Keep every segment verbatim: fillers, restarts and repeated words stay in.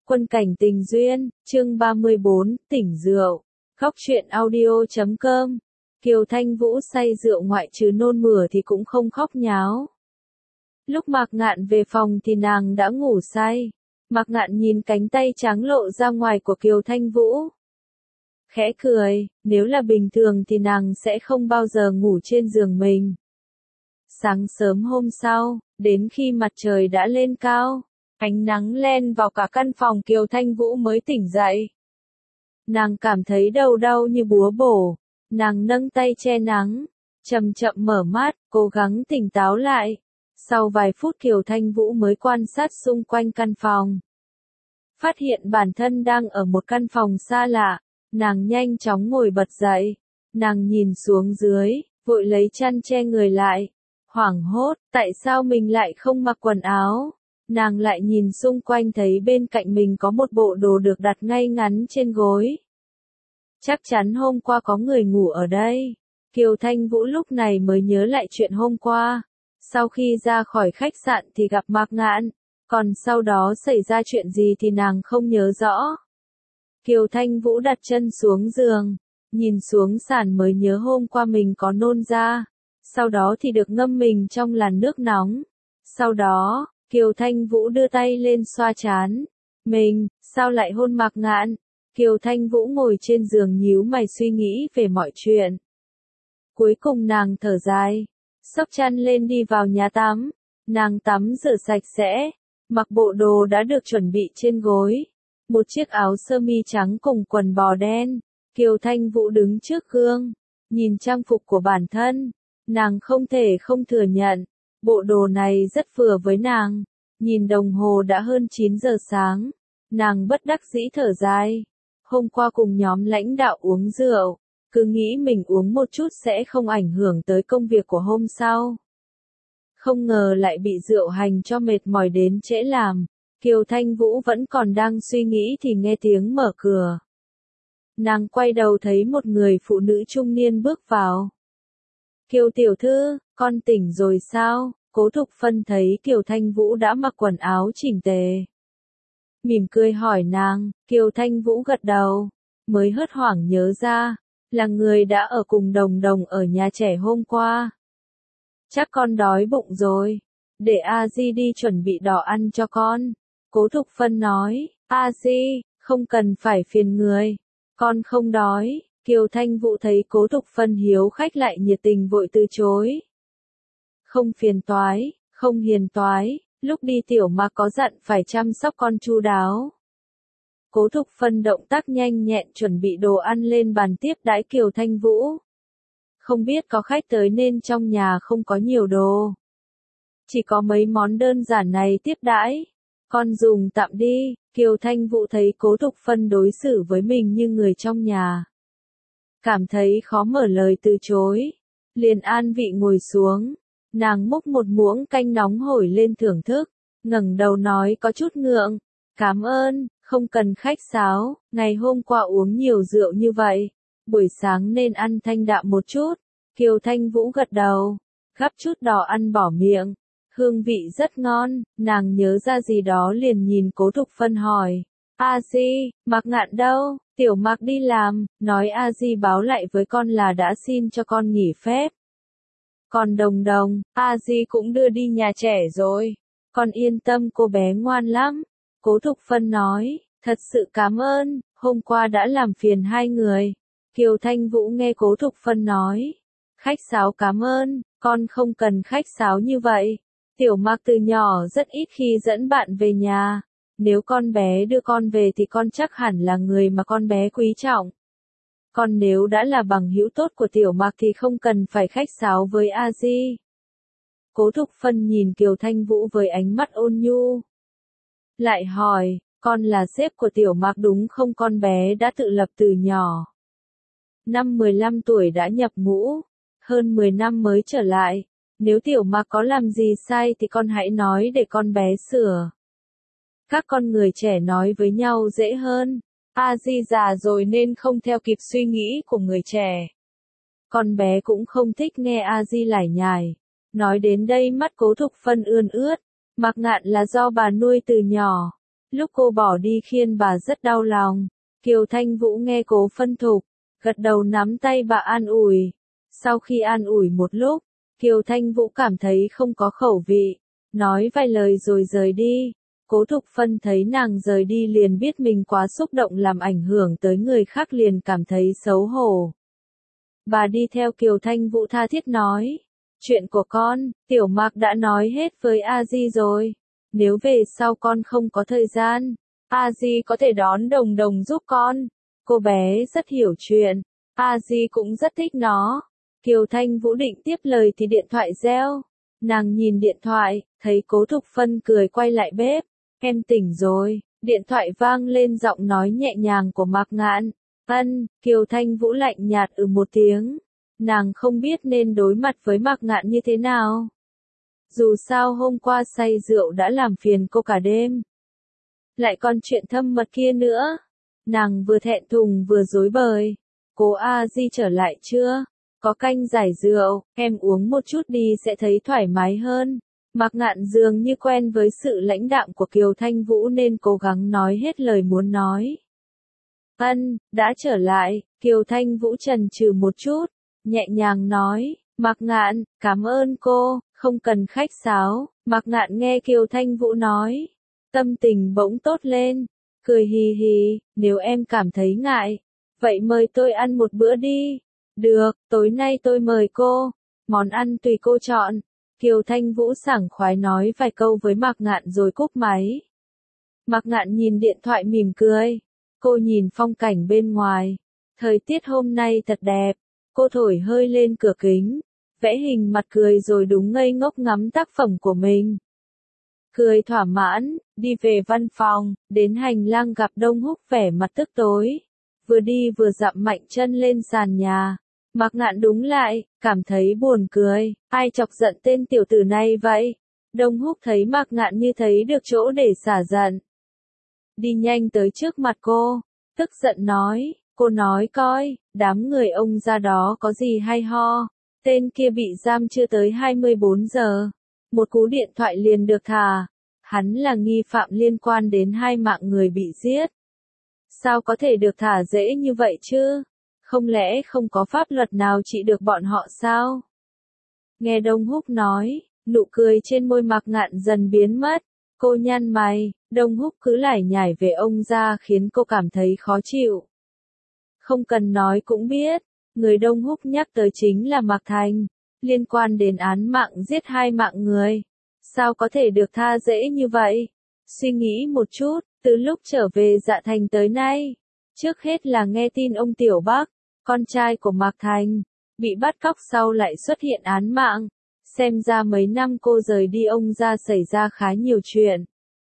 Quân cảnh tình duyên, chương ba mươi bốn, tỉnh rượu. Khóc chuyện audio chấm com. Kiều Thanh Vũ say rượu ngoại trừ nôn mửa thì cũng không khóc nháo. Lúc Mạc Ngạn về phòng thì nàng đã ngủ say. Mạc Ngạn nhìn cánh tay trắng lộ ra ngoài của Kiều Thanh Vũ. Khẽ cười, nếu là bình thường thì nàng sẽ không bao giờ ngủ trên giường mình. Sáng sớm hôm sau, đến khi mặt trời đã lên cao, ánh nắng len vào cả căn phòng, Kiều Thanh Vũ mới tỉnh dậy. Nàng cảm thấy đầu đau như búa bổ, nàng nâng tay che nắng, chậm chậm mở mắt, cố gắng tỉnh táo lại. Sau vài phút Kiều Thanh Vũ mới quan sát xung quanh căn phòng. Phát hiện bản thân đang ở một căn phòng xa lạ, nàng nhanh chóng ngồi bật dậy. Nàng nhìn xuống dưới, vội lấy chăn che người lại. Hoảng hốt, tại sao mình lại không mặc quần áo? Nàng lại nhìn xung quanh thấy bên cạnh mình có một bộ đồ được đặt ngay ngắn trên gối. Chắc chắn hôm qua có người ngủ ở đây. Kiều Thanh Vũ lúc này mới nhớ lại chuyện hôm qua. Sau khi ra khỏi khách sạn thì gặp Mạc Ngạn, còn sau đó xảy ra chuyện gì thì nàng không nhớ rõ. Kiều Thanh Vũ đặt chân xuống giường, nhìn xuống sàn mới nhớ hôm qua mình có nôn ra, sau đó thì được ngâm mình trong làn nước nóng. Sau đó, Kiều Thanh Vũ đưa tay lên xoa trán. Mình, sao lại hôn Mạc Ngạn? Kiều Thanh Vũ ngồi trên giường nhíu mày suy nghĩ về mọi chuyện. Cuối cùng nàng thở dài, xốc chăn lên đi vào nhà tắm. Nàng tắm rửa sạch sẽ, mặc bộ đồ đã được chuẩn bị trên gối. Một chiếc áo sơ mi trắng cùng quần bò đen. Kiều Thanh Vũ đứng trước gương, nhìn trang phục của bản thân. Nàng không thể không thừa nhận, bộ đồ này rất vừa với nàng. Nhìn đồng hồ đã hơn chín giờ sáng, nàng bất đắc dĩ thở dài. Hôm qua cùng nhóm lãnh đạo uống rượu, cứ nghĩ mình uống một chút sẽ không ảnh hưởng tới công việc của hôm sau. Không ngờ lại bị rượu hành cho mệt mỏi đến trễ làm. Kiều Thanh Vũ vẫn còn đang suy nghĩ thì nghe tiếng mở cửa. Nàng quay đầu thấy một người phụ nữ trung niên bước vào. Kiều tiểu thư, con tỉnh rồi sao? Cố Thục Phân thấy Kiều Thanh Vũ đã mặc quần áo chỉnh tề, mỉm cười hỏi nàng. Kiều Thanh Vũ gật đầu, mới hớt hoảng nhớ ra, là người đã ở cùng Đồng Đồng ở nhà trẻ hôm qua. Chắc con đói bụng rồi, để A Di đi chuẩn bị đồ ăn cho con. Cố Thục Phân nói, A Di, không cần phải phiền người, con không đói. Kiều Thanh Vũ thấy Cố Thục Phân hiếu khách lại nhiệt tình vội từ chối. Không phiền toái, không hiền toái, lúc đi tiểu Mạc có dặn phải chăm sóc con chu đáo. Cố Thục Phân động tác nhanh nhẹn chuẩn bị đồ ăn lên bàn tiếp đãi Kiều Thanh Vũ. Không biết có khách tới nên trong nhà không có nhiều đồ. Chỉ có mấy món đơn giản này tiếp đãi. Con dùng tạm đi. Kiều Thanh Vũ thấy Cố Thục Phân đối xử với mình như người trong nhà, cảm thấy khó mở lời từ chối, liền an vị ngồi xuống. Nàng múc một muỗng canh nóng hổi lên thưởng thức, ngẩng đầu nói có chút ngượng, cảm ơn, không cần khách sáo, ngày hôm qua uống nhiều rượu như vậy, buổi sáng nên ăn thanh đạm một chút. Kiều Thanh Vũ gật đầu, gắp chút đồ ăn bỏ miệng, hương vị rất ngon. Nàng nhớ ra gì đó liền nhìn Cố Thục Phân hỏi, A Di, Mạc Ngạn đâu? Tiểu Mạc đi làm, nói A Di báo lại với con là đã xin cho con nghỉ phép. Còn Đồng Đồng, A Di cũng đưa đi nhà trẻ rồi. Con yên tâm, cô bé ngoan lắm. Cố Thục Phân nói, thật sự cảm ơn, hôm qua đã làm phiền hai người. Kiều Thanh Vũ nghe Cố Thục Phân nói, khách sáo cảm ơn, con không cần khách sáo như vậy. Tiểu Mạc từ nhỏ rất ít khi dẫn bạn về nhà. Nếu con bé đưa con về thì con chắc hẳn là người mà con bé quý trọng. Còn nếu đã là bằng hữu tốt của Tiểu Mạc thì không cần phải khách sáo với A Di. Cố Thục Phân nhìn Kiều Thanh Vũ với ánh mắt ôn nhu. Lại hỏi, con là sếp của Tiểu Mạc đúng không? Con bé đã tự lập từ nhỏ. Năm mười lăm tuổi đã nhập ngũ, hơn mười năm mới trở lại. Nếu Tiểu Mạc có làm gì sai thì con hãy nói để con bé sửa. Các con người trẻ nói với nhau dễ hơn. A Di già rồi nên không theo kịp suy nghĩ của người trẻ. Con bé cũng không thích nghe A Di lải nhải. Nói đến đây mắt Cố Thục Phân ươn ướt. Mạc Ngạn là do bà nuôi từ nhỏ. Lúc cô bỏ đi khiến bà rất đau lòng. Kiều Thanh Vũ nghe Cố Phân Thục, gật đầu nắm tay bà an ủi. Sau khi an ủi một lúc, Kiều Thanh Vũ cảm thấy không có khẩu vị, nói vài lời rồi rời đi. Cố Thục Phân thấy nàng rời đi liền biết mình quá xúc động làm ảnh hưởng tới người khác liền cảm thấy xấu hổ. Bà đi theo Kiều Thanh Vũ tha thiết nói, chuyện của con, Tiểu Mạc đã nói hết với A Di rồi. Nếu về sau con không có thời gian, A Di có thể đón Đồng Đồng giúp con. Cô bé rất hiểu chuyện, A Di cũng rất thích nó. Kiều Thanh Vũ định tiếp lời thì điện thoại reo. Nàng nhìn điện thoại, thấy Cố Thục Phân cười quay lại bếp. Em tỉnh rồi, điện thoại vang lên giọng nói nhẹ nhàng của Mạc Ngạn. Ân, Kiều Thanh Vũ lạnh nhạt ừ một tiếng. Nàng không biết nên đối mặt với Mạc Ngạn như thế nào. Dù sao hôm qua say rượu đã làm phiền cô cả đêm. Lại còn chuyện thâm mật kia nữa. Nàng vừa thẹn thùng vừa rối bời. Cố A Di trở lại chưa? Có canh giải rượu, em uống một chút đi sẽ thấy thoải mái hơn. Mạc Ngạn dường như quen với sự lãnh đạm của Kiều Thanh Vũ nên cố gắng nói hết lời muốn nói. Ân, đã trở lại, Kiều Thanh Vũ chần chừ một chút, nhẹ nhàng nói, Mạc Ngạn, cảm ơn cô, không cần khách sáo. Mạc Ngạn nghe Kiều Thanh Vũ nói, tâm tình bỗng tốt lên, cười hì hì, nếu em cảm thấy ngại, vậy mời tôi ăn một bữa đi. Được, tối nay tôi mời cô, món ăn tùy cô chọn. Kiều Thanh Vũ sảng khoái nói vài câu với Mạc Ngạn rồi cúp máy. Mạc Ngạn nhìn điện thoại mỉm cười. Cô nhìn phong cảnh bên ngoài. Thời tiết hôm nay thật đẹp. Cô thổi hơi lên cửa kính. Vẽ hình mặt cười rồi đúng ngây ngốc ngắm tác phẩm của mình. Cười thỏa mãn, đi về văn phòng, đến hành lang gặp Đông Húc vẻ mặt tức tối. Vừa đi vừa dậm mạnh chân lên sàn nhà. Mạc Ngạn đúng lại, cảm thấy buồn cười, ai chọc giận tên tiểu tử này vậy? Đông Húc thấy Mạc Ngạn như thấy được chỗ để xả giận. Đi nhanh tới trước mặt cô, tức giận nói, cô nói coi, đám người ông ra đó có gì hay ho, tên kia bị giam chưa tới hai mươi bốn giờ, một cú điện thoại liền được thả, hắn là nghi phạm liên quan đến hai mạng người bị giết. Sao có thể được thả dễ như vậy chứ? Không lẽ không có pháp luật nào trị được bọn họ sao? Nghe Đông Húc nói, nụ cười trên môi Mạc Ngạn dần biến mất. Cô nhăn mày, Đông Húc cứ lải nhải về ông ra khiến cô cảm thấy khó chịu. Không cần nói cũng biết, người Đông Húc nhắc tới chính là Mạc Thành, liên quan đến án mạng giết hai mạng người. Sao có thể được tha dễ như vậy? Suy nghĩ một chút, từ lúc trở về Dạ Thành tới nay, trước hết là nghe tin ông Tiểu Bắc, con trai của Mạc Thành, bị bắt cóc sau lại xuất hiện án mạng. Xem ra mấy năm cô rời đi ông ra xảy ra khá nhiều chuyện.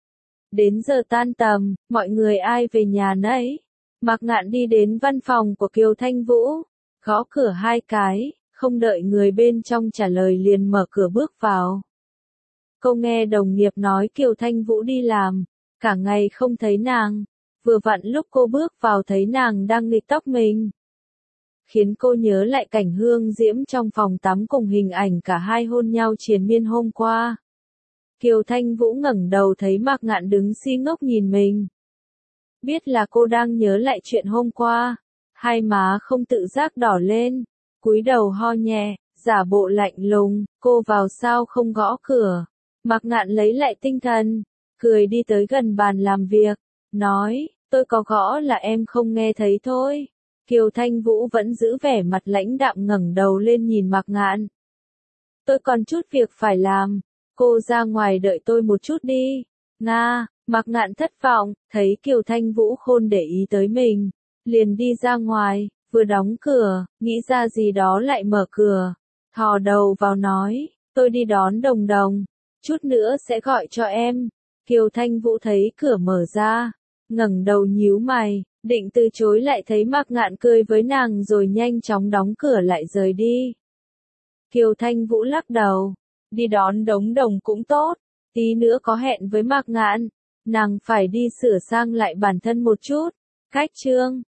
Đến giờ tan tầm, mọi người ai về nhà nấy. Mạc Ngạn đi đến văn phòng của Kiều Thanh Vũ, gõ cửa hai cái, không đợi người bên trong trả lời liền mở cửa bước vào. Cô nghe đồng nghiệp nói Kiều Thanh Vũ đi làm, cả ngày không thấy nàng, vừa vặn lúc cô bước vào thấy nàng đang nghịch tóc mình. Khiến cô nhớ lại cảnh hương diễm trong phòng tắm cùng hình ảnh cả hai hôn nhau triền miên hôm qua. Kiều Thanh Vũ ngẩng đầu thấy Mạc Ngạn đứng si ngốc nhìn mình. Biết là cô đang nhớ lại chuyện hôm qua, hai má không tự giác đỏ lên, cúi đầu ho nhẹ, giả bộ lạnh lùng, cô vào sao không gõ cửa. Mạc Ngạn lấy lại tinh thần, cười đi tới gần bàn làm việc, nói, tôi có gõ là em không nghe thấy thôi. Kiều Thanh Vũ vẫn giữ vẻ mặt lãnh đạm ngẩng đầu lên nhìn Mạc Ngạn. Tôi còn chút việc phải làm, cô ra ngoài đợi tôi một chút đi. Nga, Mạc Ngạn thất vọng, thấy Kiều Thanh Vũ khôn để ý tới mình, liền đi ra ngoài, vừa đóng cửa, nghĩ ra gì đó lại mở cửa, thò đầu vào nói, tôi đi đón Đồng Đồng, chút nữa sẽ gọi cho em. Kiều Thanh Vũ thấy cửa mở ra, ngẩng đầu nhíu mày, định từ chối lại thấy Mạc Ngạn cười với nàng rồi nhanh chóng đóng cửa lại rời đi. Kiều Thanh Vũ lắc đầu, đi đón Đống Đồng cũng tốt, tí nữa có hẹn với Mạc Ngạn, nàng phải đi sửa sang lại bản thân một chút. Cách chương